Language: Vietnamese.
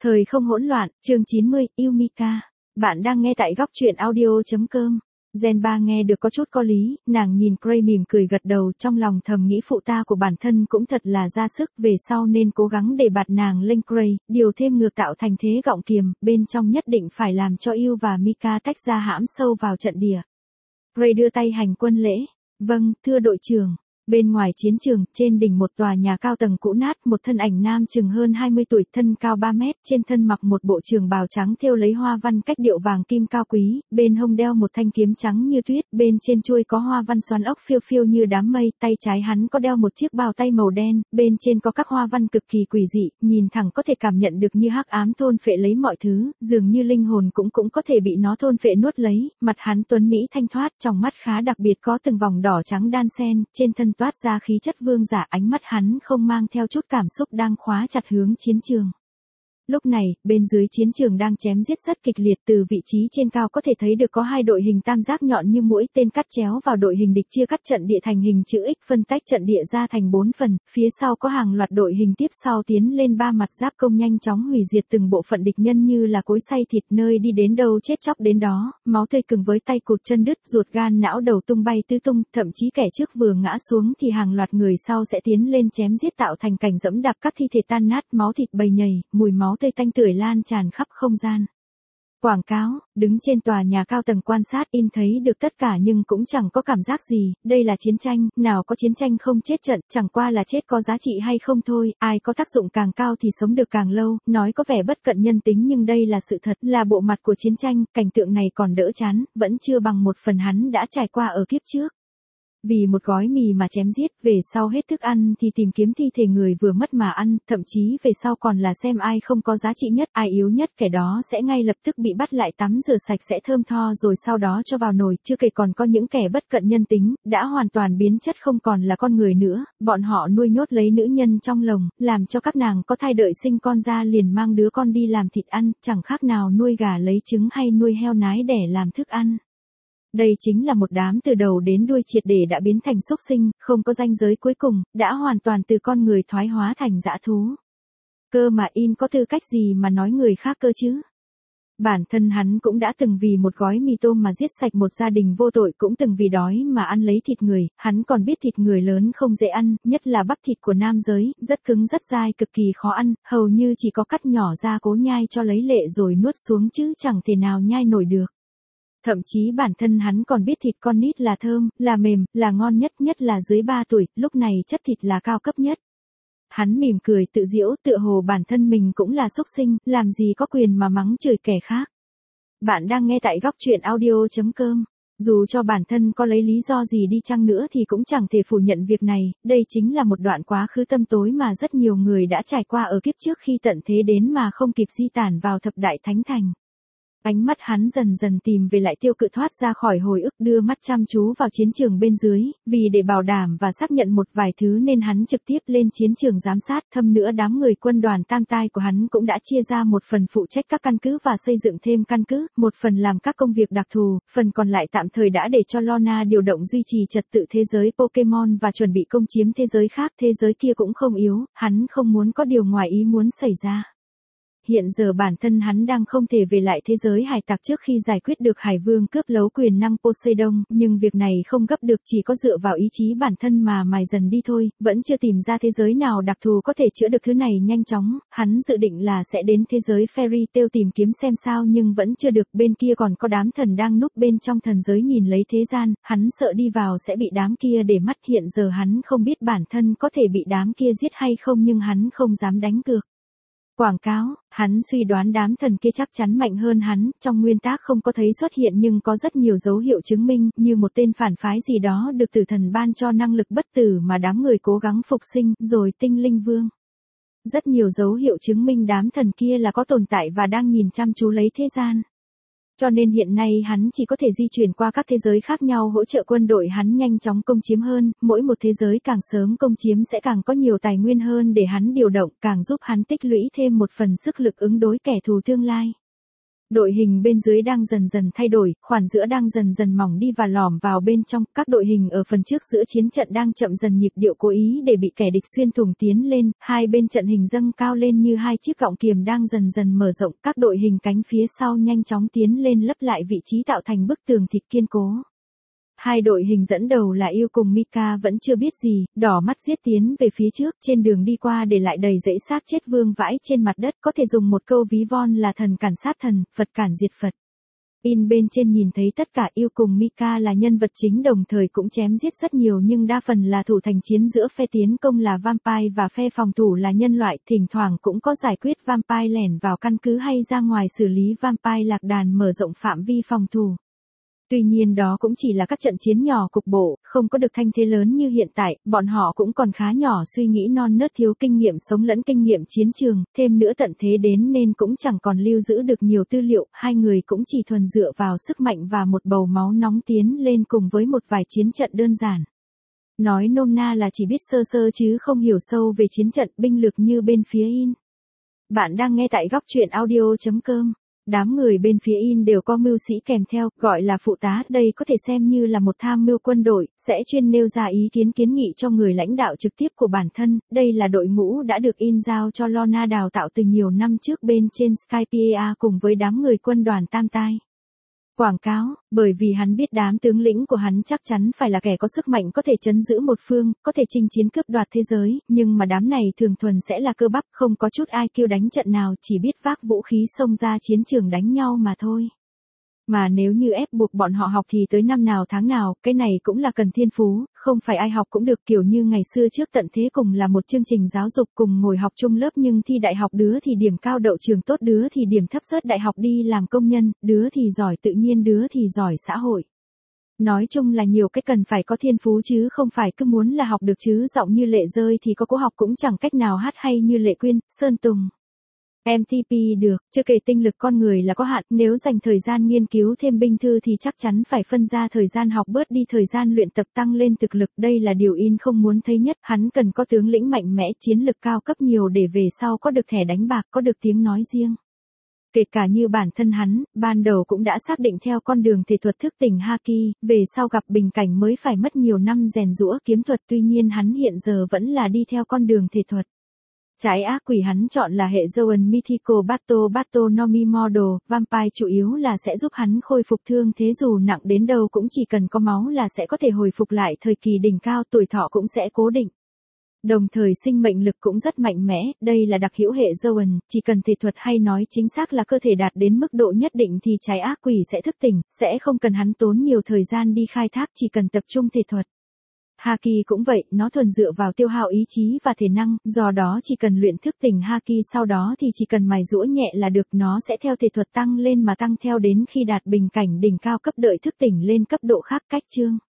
Thời không hỗn loạn, chương 90, Yumika. Bạn đang nghe tại góc truyện audio.com. Gen 3 nghe được có chút có lý, nàng nhìn Gray mỉm cười gật đầu, trong lòng thầm nghĩ phụ ta của bản thân cũng thật là ra sức, về sau nên cố gắng để bạt nàng lên Gray, điều thêm ngược tạo thành thế gọng kiềm, bên trong nhất định phải làm cho Yu và Mika tách ra hãm sâu vào trận địa. Gray đưa tay hành quân lễ. Vâng, thưa đội trưởng. Bên ngoài chiến trường, trên đỉnh một tòa nhà cao tầng cũ nát, một thân ảnh nam chừng hơn 20 tuổi, thân cao 3 mét, trên thân mặc một bộ trường bào trắng thêu lấy hoa văn cách điệu vàng kim cao quý, bên hông đeo một thanh kiếm trắng như tuyết, bên trên chuôi có hoa văn xoắn ốc phiêu phiêu như đám mây, tay trái hắn có đeo một chiếc bao tay màu đen, bên trên có các hoa văn cực kỳ quỷ dị, nhìn thẳng có thể cảm nhận được như hắc ám thôn phệ lấy mọi thứ, dường như linh hồn cũng có thể bị nó thôn phệ nuốt lấy, mặt hắn tuấn mỹ thanh thoát, trong mắt khá đặc biệt có từng vòng đỏ trắng đan xen, trên thân toát ra khí chất vương giả, ánh mắt hắn không mang theo chút cảm xúc đang khóa chặt hướng chiến trường. Lúc này, bên dưới chiến trường đang chém giết rất kịch liệt, từ vị trí trên cao có thể thấy được có hai đội hình tam giác nhọn như mũi tên cắt chéo vào đội hình địch, chia cắt trận địa thành hình chữ X, phân tách trận địa ra thành 4 phần, phía sau có hàng loạt đội hình tiếp sau tiến lên ba mặt giáp công nhanh chóng hủy diệt từng bộ phận địch nhân như là cối xay thịt, nơi đi đến đâu chết chóc đến đó, máu tươi cừng với tay cụt chân đứt, ruột gan não đầu tung bay tứ tung, thậm chí kẻ trước vừa ngã xuống thì hàng loạt người sau sẽ tiến lên chém giết tạo thành cảnh dẫm đạp các thi thể tan nát, máu thịt bầy nhầy, mùi máu tươi tanh tưởi lan tràn khắp không gian. Quảng cáo, đứng trên tòa nhà cao tầng quan sát in thấy được tất cả nhưng cũng chẳng có cảm giác gì, đây là chiến tranh, nào có chiến tranh không chết trận, chẳng qua là chết có giá trị hay không thôi, ai có tác dụng càng cao thì sống được càng lâu, nói có vẻ bất cận nhân tính nhưng đây là sự thật, là bộ mặt của chiến tranh, cảnh tượng này còn đỡ chán, vẫn chưa bằng một phần hắn đã trải qua ở kiếp trước. Vì một gói mì mà chém giết, về sau hết thức ăn thì tìm kiếm thi thể người vừa mất mà ăn, thậm chí về sau còn là xem ai không có giá trị nhất, ai yếu nhất, kẻ đó sẽ ngay lập tức bị bắt lại tắm rửa sạch sẽ thơm tho rồi sau đó cho vào nồi, chưa kể còn có những kẻ bất cận nhân tính, đã hoàn toàn biến chất không còn là con người nữa, bọn họ nuôi nhốt lấy nữ nhân trong lồng, làm cho các nàng có thai đợi sinh con ra liền mang đứa con đi làm thịt ăn, chẳng khác nào nuôi gà lấy trứng hay nuôi heo nái để làm thức ăn. Đây chính là một đám từ đầu đến đuôi triệt để đã biến thành súc sinh, không có ranh giới cuối cùng, đã hoàn toàn từ con người thoái hóa thành dã thú. Cơ mà in có tư cách gì mà nói người khác cơ chứ? Bản thân hắn cũng đã từng vì một gói mì tôm mà giết sạch một gia đình vô tội, cũng từng vì đói mà ăn lấy thịt người, hắn còn biết thịt người lớn không dễ ăn, nhất là bắp thịt của nam giới, rất cứng rất dai, cực kỳ khó ăn, hầu như chỉ có cắt nhỏ ra cố nhai cho lấy lệ rồi nuốt xuống chứ chẳng thể nào nhai nổi được. Thậm chí bản thân hắn còn biết thịt con nít là thơm, là mềm, là ngon nhất, nhất là dưới 3 tuổi, lúc này chất thịt là cao cấp nhất. Hắn mỉm cười tự giễu, tựa hồ bản thân mình cũng là súc sinh, làm gì có quyền mà mắng chửi kẻ khác. Bạn đang nghe tại góc truyện audio.com. Dù cho bản thân có lấy lý do gì đi chăng nữa thì cũng chẳng thể phủ nhận việc này, đây chính là một đoạn quá khứ tăm tối mà rất nhiều người đã trải qua ở kiếp trước khi tận thế đến mà không kịp di tản vào thập đại thánh thành. Ánh mắt hắn dần dần tìm về lại tiêu cự thoát ra khỏi hồi ức, đưa mắt chăm chú vào chiến trường bên dưới, vì để bảo đảm và xác nhận một vài thứ nên hắn trực tiếp lên chiến trường giám sát, thâm nữa đám người quân đoàn tam tai của hắn cũng đã chia ra một phần phụ trách các căn cứ và xây dựng thêm căn cứ, một phần làm các công việc đặc thù, phần còn lại tạm thời đã để cho Lorna điều động duy trì trật tự thế giới Pokemon và chuẩn bị công chiếm thế giới khác, thế giới kia cũng không yếu, hắn không muốn có điều ngoài ý muốn xảy ra. Hiện giờ bản thân hắn đang không thể về lại thế giới hải tặc trước khi giải quyết được Hải Vương cướp lấu quyền năng Poseidon, nhưng việc này không gấp được, chỉ có dựa vào ý chí bản thân mà mài dần đi thôi, vẫn chưa tìm ra thế giới nào đặc thù có thể chữa được thứ này nhanh chóng, hắn dự định là sẽ đến thế giới Fairy Tail tìm kiếm xem sao nhưng vẫn chưa được, bên kia còn có đám thần đang núp bên trong thần giới nhìn lấy thế gian, hắn sợ đi vào sẽ bị đám kia để mắt, hiện giờ hắn không biết bản thân có thể bị đám kia giết hay không nhưng hắn không dám đánh cược. Quảng cáo, hắn suy đoán đám thần kia chắc chắn mạnh hơn hắn, trong nguyên tác không có thấy xuất hiện nhưng có rất nhiều dấu hiệu chứng minh, như một tên phản phái gì đó được tử thần ban cho năng lực bất tử mà đám người cố gắng phục sinh, rồi tinh linh vương. Rất nhiều dấu hiệu chứng minh đám thần kia là có tồn tại và đang nhìn chăm chú lấy thế gian. Cho nên hiện nay hắn chỉ có thể di chuyển qua các thế giới khác nhau hỗ trợ quân đội hắn nhanh chóng công chiếm hơn, mỗi một thế giới càng sớm công chiếm sẽ càng có nhiều tài nguyên hơn để hắn điều động, càng giúp hắn tích lũy thêm một phần sức lực ứng đối kẻ thù tương lai. Đội hình bên dưới đang dần dần thay đổi, khoản giữa đang dần dần mỏng đi và lỏm vào bên trong, các đội hình ở phần trước giữa chiến trận đang chậm dần nhịp điệu cố ý để bị kẻ địch xuyên thủng tiến lên, hai bên trận hình dâng cao lên như hai chiếc gọng kiềm đang dần dần mở rộng, các đội hình cánh phía sau nhanh chóng tiến lên lấp lại vị trí tạo thành bức tường thịt kiên cố. Hai đội hình dẫn đầu là Yêu cùng Mika vẫn chưa biết gì, đỏ mắt giết tiến về phía trước, trên đường đi qua để lại đầy rẫy xác chết vương vãi trên mặt đất, có thể dùng một câu ví von là thần cản sát thần, Phật cản diệt Phật. In bên trên nhìn thấy tất cả Yêu cùng Mika là nhân vật chính đồng thời cũng chém giết rất nhiều nhưng đa phần là thủ thành chiến giữa phe tiến công là vampire và phe phòng thủ là nhân loại, thỉnh thoảng cũng có giải quyết vampire lẻn vào căn cứ hay ra ngoài xử lý vampire lạc đàn mở rộng phạm vi phòng thủ. Tuy nhiên đó cũng chỉ là các trận chiến nhỏ cục bộ, không có được thanh thế lớn như hiện tại, bọn họ cũng còn khá nhỏ suy nghĩ non nớt thiếu kinh nghiệm sống lẫn kinh nghiệm chiến trường, thêm nữa tận thế đến nên cũng chẳng còn lưu giữ được nhiều tư liệu, hai người cũng chỉ thuần dựa vào sức mạnh và một bầu máu nóng tiến lên cùng với một vài chiến trận đơn giản. Nói nôm na là chỉ biết sơ sơ chứ không hiểu sâu về chiến trận binh lực như bên phía In. Bạn đang nghe tại góc truyện audio.com. Đám người bên phía In đều có mưu sĩ kèm theo, gọi là phụ tá, đây có thể xem như là một tham mưu quân đội, sẽ chuyên nêu ra ý kiến kiến nghị cho người lãnh đạo trực tiếp của bản thân, đây là đội ngũ đã được In giao cho Lorna đào tạo từ nhiều năm trước bên trên Skypiea cùng với đám người quân đoàn Tam Tai. Quảng cáo, bởi vì hắn biết đám tướng lĩnh của hắn chắc chắn phải là kẻ có sức mạnh có thể trấn giữ một phương, có thể chinh chiến cướp đoạt thế giới, nhưng mà đám này thường thuần sẽ là cơ bắp, không có chút ai kêu đánh trận nào, chỉ biết vác vũ khí xông ra chiến trường đánh nhau mà thôi. Mà nếu như ép buộc bọn họ học thì tới năm nào tháng nào, cái này cũng là cần thiên phú, không phải ai học cũng được, kiểu như ngày xưa trước tận thế cùng là một chương trình giáo dục cùng ngồi học chung lớp nhưng thi đại học đứa thì điểm cao đậu trường tốt, đứa thì điểm thấp rớt đại học đi làm công nhân, đứa thì giỏi tự nhiên, đứa thì giỏi xã hội. Nói chung là nhiều cái cần phải có thiên phú chứ không phải cứ muốn là học được chứ giọng như Lệ Rơi thì có cố học cũng chẳng cách nào hát hay như Lệ Quyên, Sơn Tùng. MTP được, chưa kể tinh lực con người là có hạn, nếu dành thời gian nghiên cứu thêm binh thư thì chắc chắn phải phân ra thời gian học bớt đi thời gian luyện tập tăng lên thực lực, đây là điều In không muốn thấy nhất, hắn cần có tướng lĩnh mạnh mẽ, chiến lực cao cấp nhiều để về sau có được thẻ đánh bạc, có được tiếng nói riêng. Kể cả như bản thân hắn, ban đầu cũng đã xác định theo con đường thể thuật thức tỉnh Haki, về sau gặp bình cảnh mới phải mất nhiều năm rèn giũa kiếm thuật, tuy nhiên hắn hiện giờ vẫn là đi theo con đường thể thuật. Trái ác quỷ hắn chọn là hệ Zoan Mythical Battle Nomi Model, Vampire chủ yếu là sẽ giúp hắn khôi phục thương thế dù nặng đến đâu cũng chỉ cần có máu là sẽ có thể hồi phục lại thời kỳ đỉnh cao, tuổi thọ cũng sẽ cố định. Đồng thời sinh mệnh lực cũng rất mạnh mẽ, đây là đặc hữu hệ Zoan, chỉ cần thể thuật hay nói chính xác là cơ thể đạt đến mức độ nhất định thì trái ác quỷ sẽ thức tỉnh, sẽ không cần hắn tốn nhiều thời gian đi khai thác, chỉ cần tập trung thể thuật. Haki cũng vậy, nó thuần dựa vào tiêu hao ý chí và thể năng, do đó chỉ cần luyện thức tỉnh Haki sau đó thì chỉ cần mài giũa nhẹ là được, nó sẽ theo thể thuật tăng lên mà tăng theo đến khi đạt bình cảnh đỉnh cao cấp đợi thức tỉnh lên cấp độ khác cách chương.